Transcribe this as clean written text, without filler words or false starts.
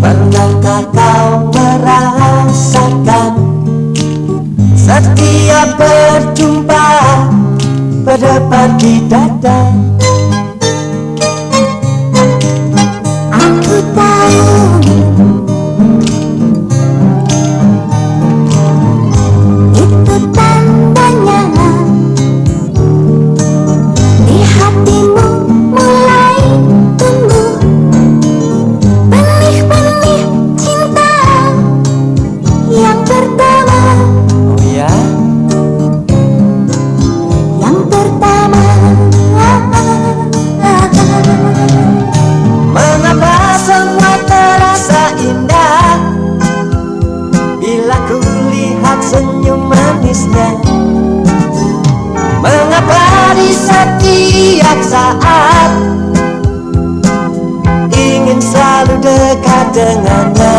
Pernahkah kau merasakan setiap berjumpa berdebar di dada? Aku tahu itu tandanya di hatimu mulai tumbuh benih-benih cinta yang pertama. Oh ya? Yang pertama. Mengapa semua terasa indah bila ku lihat senyum manisnya? Mengapa di setiap saat ingin selalu dekat dengannya?